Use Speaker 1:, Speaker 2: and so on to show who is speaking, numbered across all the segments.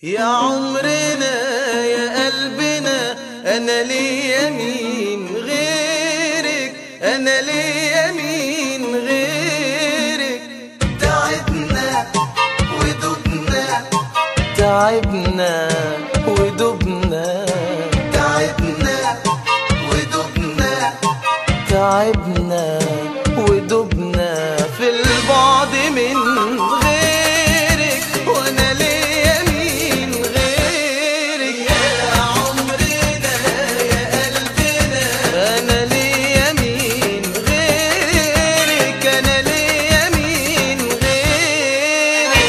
Speaker 1: يا عمرنا يا قلبنا، أنا ليا مين غيرك، أنا ليا مين غيرك. تعبنا ودبنا، تعبنا ودبنا، تعبنا ودبنا، تعبنا ودبنا في البعد من غيرك. وأنا ليا مين غيرك، يا عمرنا يا قلبنا، أنا ليا مين غيرك، أنا ليا مين غيرك.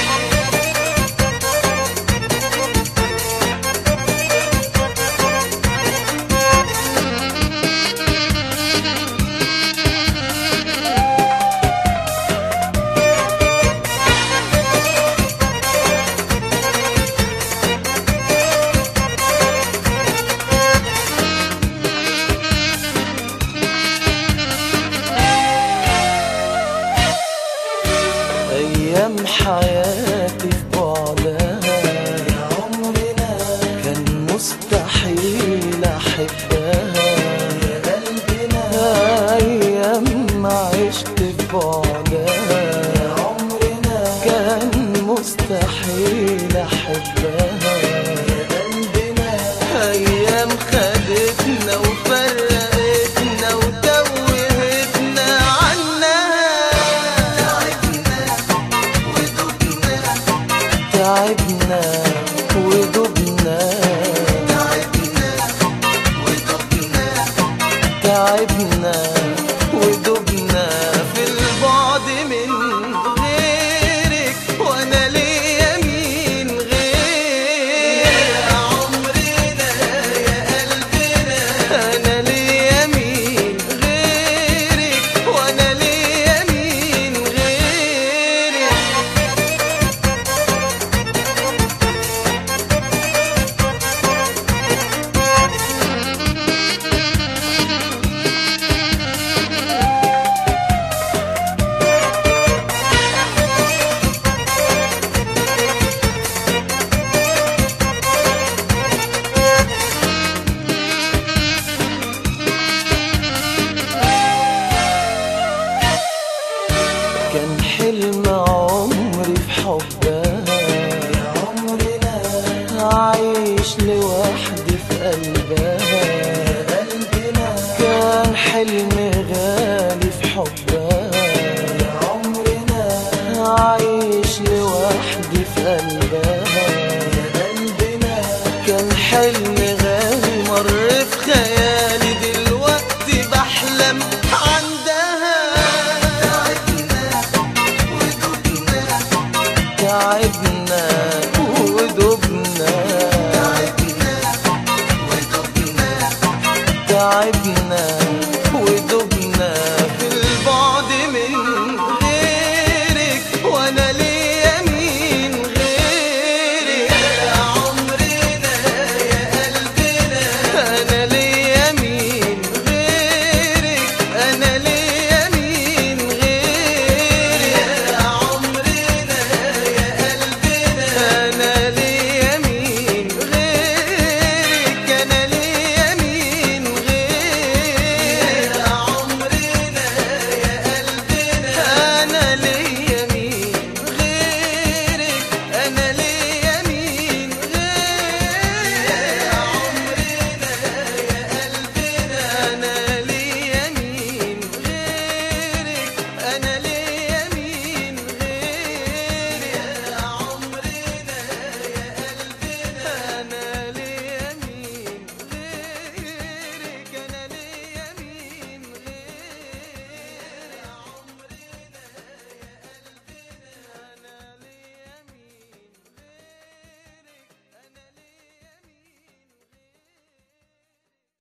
Speaker 1: أيام حياتي في بعدها يا عمرنا كان مستحيل أحبها يا قلبنا. أيام ما عشت في بعدها يا عمرنا كان مستحيل أحبها يا قلبنا. أيام خدتنا وفرقتنا وتوهتنا عنها. تعبنا ودبنا، تعبنا ودبنا، تعبنا ودبنا في البعد من غيرك. وأنا ليا مين غيرك، يا عمرنا يا قلبنا، أنا ليا مين غيرك، وأنا ليا مين غيرك. كان حلم عمري في حبها يا عمرنا، عايش لوحدي في قلبها يا قلبنا. كان حلم غالي في حبها يا عمرنا، عايش لوحدي في قلبها يا قلبنا. كان حلم